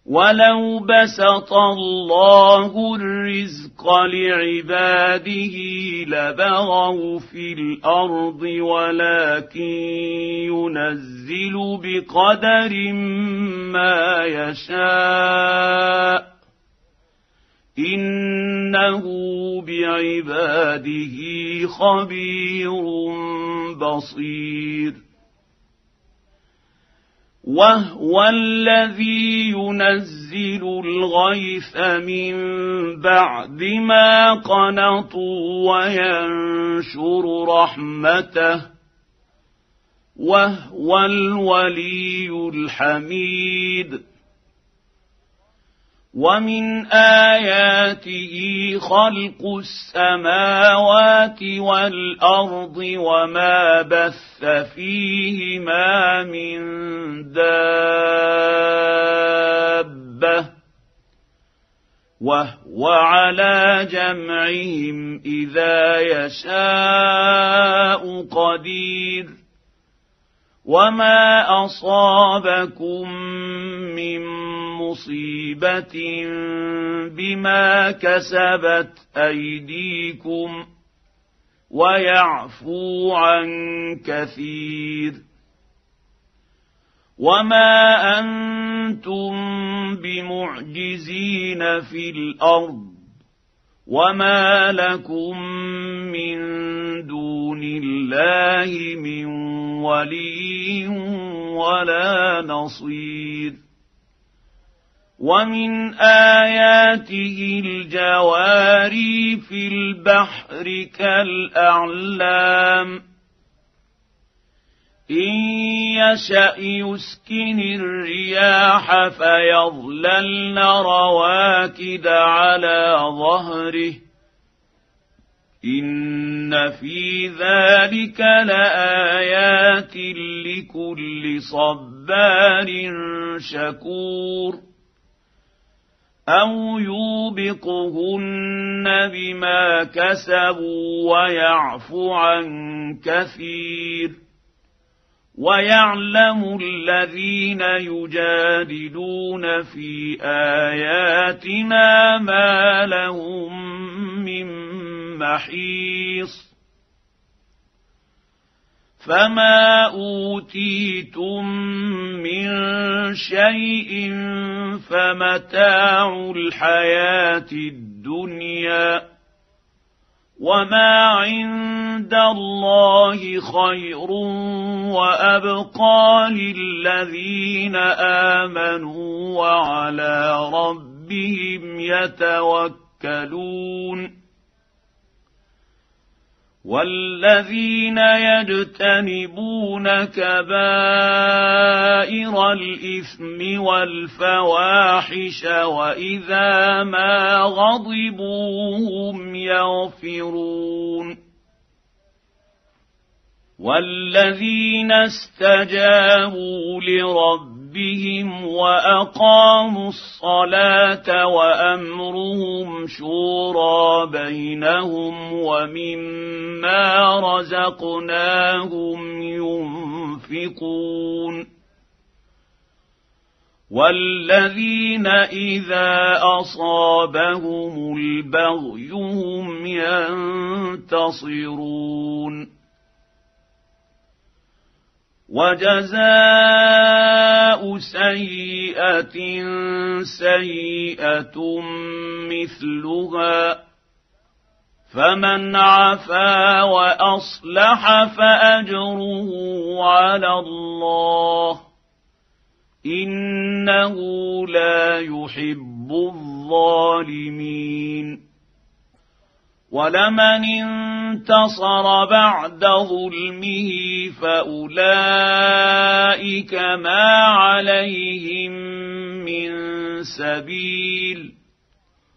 ولو بسط الله الرزق لعباده لبغوا في الأرض ولكن ينزل بقدر ما يشاء إنه بعباده خبير بصير. وهو الذي ينزل الغيث من بعد ما قنطوا وينشر رحمته وهو الولي الحميد. ومن آياته خلق السماوات والأرض وما بث فيهما من دابة وهو على جمعهم إذا يشاء قدير. وما أصابكم من مصيبة بما كسبت أيديكم ويعفو عن كثير. وما أنتم بمعجزين في الأرض وما لكم من دون الله من ولي ولا نصير. ومن آياته الجواري في البحر كالأعلام إن يشأ يسكن الرياح فيظللن رواكد على ظهره إن في ذلك لآيات لكل صبار شكور. أو يوبقهن بما كسبوا ويعفو عن كثير. ويعلم الذين يجادلون في آياتنا ما لهم من محيص. فما أوتيتم من شيء فمتاع الحياة الدنيا وما عند الله خير وأبقى للذين آمنوا وعلى ربهم يتوكلون. والذين يجتنبون كبائر الإثم والفواحش وإذا ما غضبوا هم يغفرون. والذين استجابوا لربهم وأقاموا الصلاة وأمرهم شورى بينهم ومما رزقناهم ينفقون. والذين إذا أصابهم البغي هم ينتصرون. وجزاء سيئة سيئة مثلها فمن عفا وأصلح فأجره على الله إنه لا يحب الظالمين. ولمن انتصر بعد ظلمه فأولئك ما عليهم من سبيل